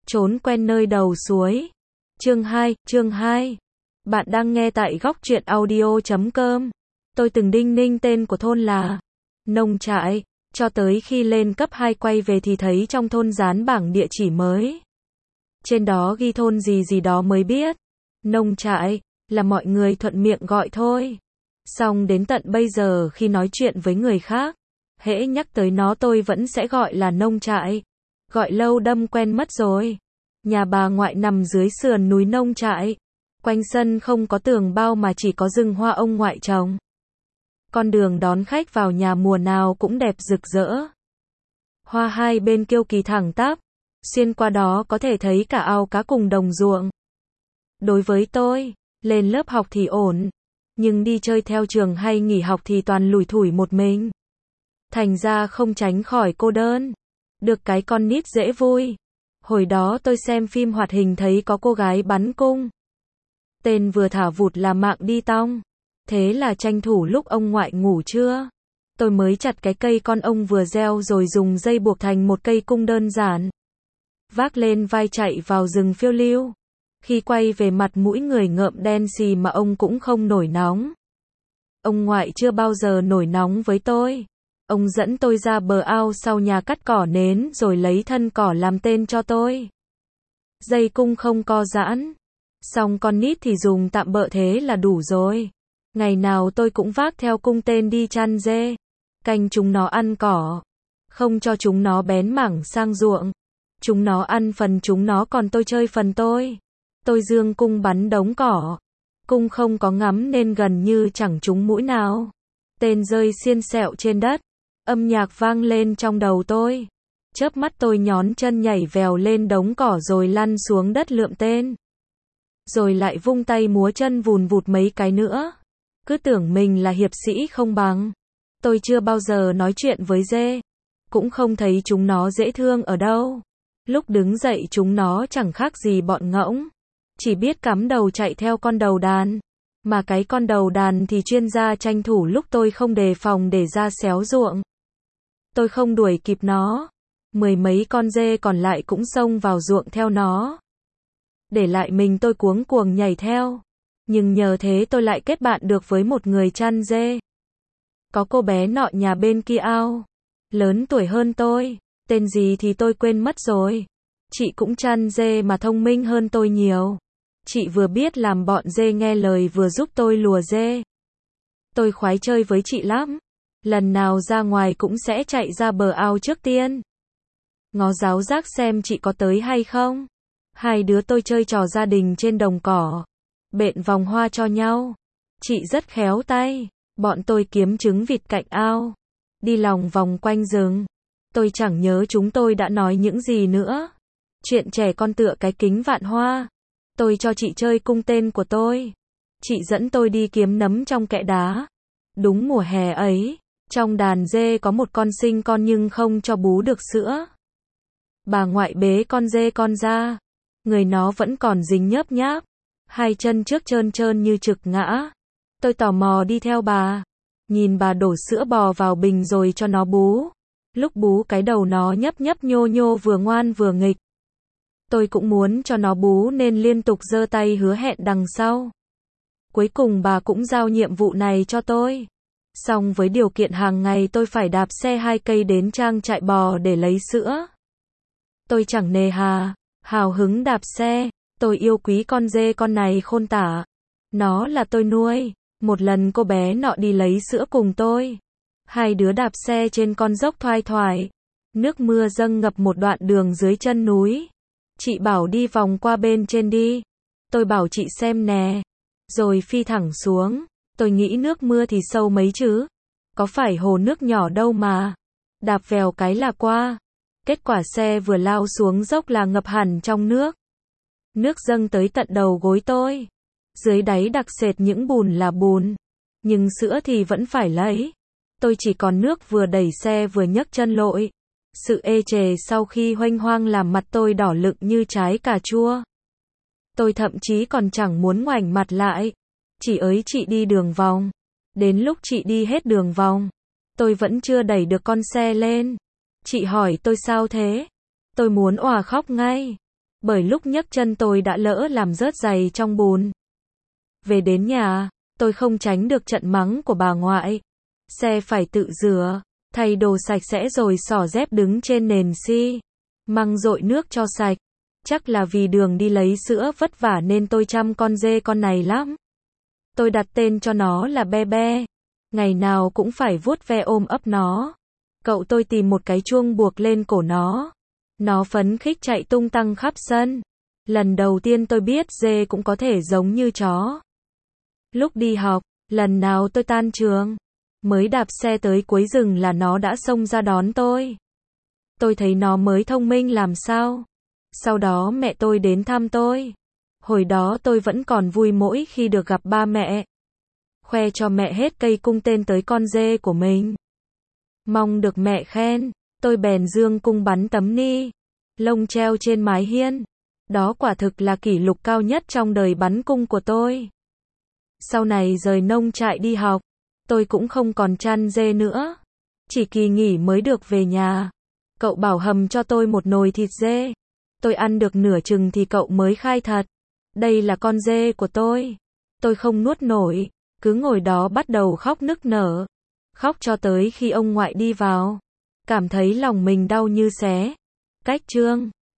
Trốn quen nơi đầu suối. Chương 2. Bạn đang nghe tại góc truyện audio.com. Tôi từng đinh ninh tên của thôn là Nông Trại, cho tới khi lên cấp 2 quay về thì thấy trong thôn dán bảng địa chỉ mới. Trên đó ghi thôn gì gì đó mới biết. Nông Trại, là mọi người thuận miệng gọi thôi. Xong đến tận bây giờ khi nói chuyện với người khác, hễ nhắc tới nó tôi vẫn sẽ gọi là Nông Trại. Gọi lâu đâm quen mất rồi. Nhà bà ngoại nằm dưới sườn núi Nông Trại. Quanh sân không có tường bao mà chỉ có rừng hoa ông ngoại trồng. Con đường đón khách vào nhà mùa nào cũng đẹp rực rỡ. Hoa hai bên kiêu kỳ thẳng tắp, xuyên qua đó có thể thấy cả ao cá cùng đồng ruộng. Đối với tôi, lên lớp học thì ổn, nhưng đi chơi theo trường hay nghỉ học thì toàn lủi thủi một mình. Thành ra không tránh khỏi cô đơn. Được cái con nít dễ vui. Hồi đó tôi xem phim hoạt hình thấy có cô gái bắn cung. Tên vừa thả vụt là mạng đi tong. Thế là tranh thủ lúc ông ngoại ngủ trưa, tôi mới chặt cái cây con ông vừa gieo rồi dùng dây buộc thành một cây cung đơn giản. Vác lên vai chạy vào rừng phiêu lưu. Khi quay về mặt mũi người ngợm đen xì mà ông cũng không nổi nóng. Ông ngoại chưa bao giờ nổi nóng với tôi. Ông dẫn tôi ra bờ ao sau nhà cắt cỏ nến rồi lấy thân cỏ làm tên cho tôi. Dây cung không co giãn. Xong con nít thì dùng tạm bợ thế là đủ rồi. Ngày nào tôi cũng vác theo cung tên đi chăn dê. Canh chúng nó ăn cỏ. Không cho chúng nó bén mảng sang ruộng. Chúng nó ăn phần chúng nó còn tôi chơi phần tôi. Tôi dương cung bắn đống cỏ. Cung không có ngắm nên gần như chẳng trúng mũi nào. Tên rơi xiên xẹo trên đất. Âm nhạc vang lên trong đầu tôi. Chớp mắt tôi nhón chân nhảy vèo lên đống cỏ rồi lăn xuống đất lượm tên. Rồi lại vung tay múa chân vùn vụt mấy cái nữa. Cứ tưởng mình là hiệp sĩ không bằng. Tôi chưa bao giờ nói chuyện với dê. Cũng không thấy chúng nó dễ thương ở đâu. Lúc đứng dậy chúng nó chẳng khác gì bọn ngỗng. Chỉ biết cắm đầu chạy theo con đầu đàn. Mà cái con đầu đàn thì chuyên gia tranh thủ lúc tôi không đề phòng để ra xéo ruộng. Tôi không đuổi kịp nó. Mười mấy con dê còn lại cũng xông vào ruộng theo nó. Để lại mình tôi cuống cuồng nhảy theo. Nhưng nhờ thế tôi lại kết bạn được với một người chăn dê. Có cô bé nọ nhà bên kia ao. Lớn tuổi hơn tôi. Tên gì thì tôi quên mất rồi. Chị cũng chăn dê mà thông minh hơn tôi nhiều. Chị vừa biết làm bọn dê nghe lời vừa giúp tôi lùa dê. Tôi khoái chơi với chị lắm. Lần nào ra ngoài cũng sẽ chạy ra bờ ao trước tiên. Ngó giáo giác xem chị có tới hay không. Hai đứa tôi chơi trò gia đình trên đồng cỏ. Bện vòng hoa cho nhau. Chị rất khéo tay. Bọn tôi kiếm trứng vịt cạnh ao. Đi lòng vòng quanh rừng. Tôi chẳng nhớ chúng tôi đã nói những gì nữa. Chuyện trẻ con tựa cái kính vạn hoa. Tôi cho chị chơi cung tên của tôi. Chị dẫn tôi đi kiếm nấm trong kẽ đá. Đúng mùa hè ấy, trong đàn dê có một con sinh con nhưng không cho bú được sữa. Bà ngoại bế con dê con ra. Người nó vẫn còn dính nhớp nháp. Hai chân trước trơn trơn như trực ngã. Tôi tò mò đi theo bà. Nhìn bà đổ sữa bò vào bình rồi cho nó bú. Lúc bú cái đầu nó nhấp nhấp nhô nhô vừa ngoan vừa nghịch. Tôi cũng muốn cho nó bú nên liên tục giơ tay hứa hẹn đằng sau. Cuối cùng bà cũng giao nhiệm vụ này cho tôi. Song với điều kiện hàng ngày tôi phải đạp xe 2 cây đến trang trại bò để lấy sữa. Tôi chẳng nề hà, hào hứng đạp xe. Tôi yêu quý con dê con này khôn tả. Nó là tôi nuôi. Một lần cô bé nọ đi lấy sữa cùng tôi. Hai đứa đạp xe trên con dốc thoai thoải. Nước mưa dâng ngập một đoạn đường dưới chân núi. Chị bảo đi vòng qua bên trên đi. Tôi bảo chị xem nè. Rồi phi thẳng xuống. Tôi nghĩ nước mưa thì sâu mấy chứ. Có phải hồ nước nhỏ đâu mà. Đạp vèo cái là qua. Kết quả xe vừa lao xuống dốc là ngập hẳn trong nước. Nước dâng tới tận đầu gối tôi. Dưới đáy đặc sệt những bùn là bùn. Nhưng sữa thì vẫn phải lấy. Tôi chỉ còn nước vừa đẩy xe vừa nhấc chân lội. Sự ê chề sau khi huênh hoang làm mặt tôi đỏ lựng như trái cà chua. Tôi thậm chí còn chẳng muốn ngoảnh mặt lại. Chị ơi chị đi đường vòng. Đến lúc chị đi hết đường vòng, tôi vẫn chưa đẩy được con xe lên. Chị hỏi tôi sao thế? Tôi muốn òa khóc ngay. bởi lúc nhấc chân tôi đã lỡ làm rớt giày trong bùn. Về đến nhà, tôi không tránh được trận mắng của bà ngoại. Xe phải tự rửa, thay đồ sạch sẽ rồi xỏ dép đứng trên nền xi măng dội nước cho sạch. Chắc là vì đường đi lấy sữa vất vả nên tôi chăm con dê con này lắm. Tôi đặt tên cho nó là Be Be. Ngày nào cũng phải vuốt ve ôm ấp nó. Cậu tôi tìm một cái chuông buộc lên cổ nó. Nó phấn khích chạy tung tăng khắp sân. Lần đầu tiên tôi biết dê cũng có thể giống như chó. Lúc đi học, lần nào tôi tan trường, mới đạp xe tới cuối rừng là nó đã xông ra đón tôi. Tôi thấy nó mới thông minh làm sao. Sau đó mẹ tôi đến thăm tôi. Hồi đó tôi vẫn còn vui mỗi khi được gặp ba mẹ. Khoe cho mẹ hết cây cung tên tới con dê của mình. Mong được mẹ khen, tôi bèn dương cung bắn tấm ni lông treo trên mái hiên. Đó quả thực là kỷ lục cao nhất trong đời bắn cung của tôi. Sau này rời nông trại đi học, tôi cũng không còn chăn dê nữa. Chỉ kỳ nghỉ mới được về nhà. Cậu bảo hầm cho tôi một nồi thịt dê. Tôi ăn được nửa chừng thì cậu mới khai thật. Đây là con dê của tôi. Tôi không nuốt nổi, cứ ngồi đó bắt đầu khóc nức nở. Khóc cho tới khi ông ngoại đi vào. Cảm thấy lòng mình đau như xé. Cách chương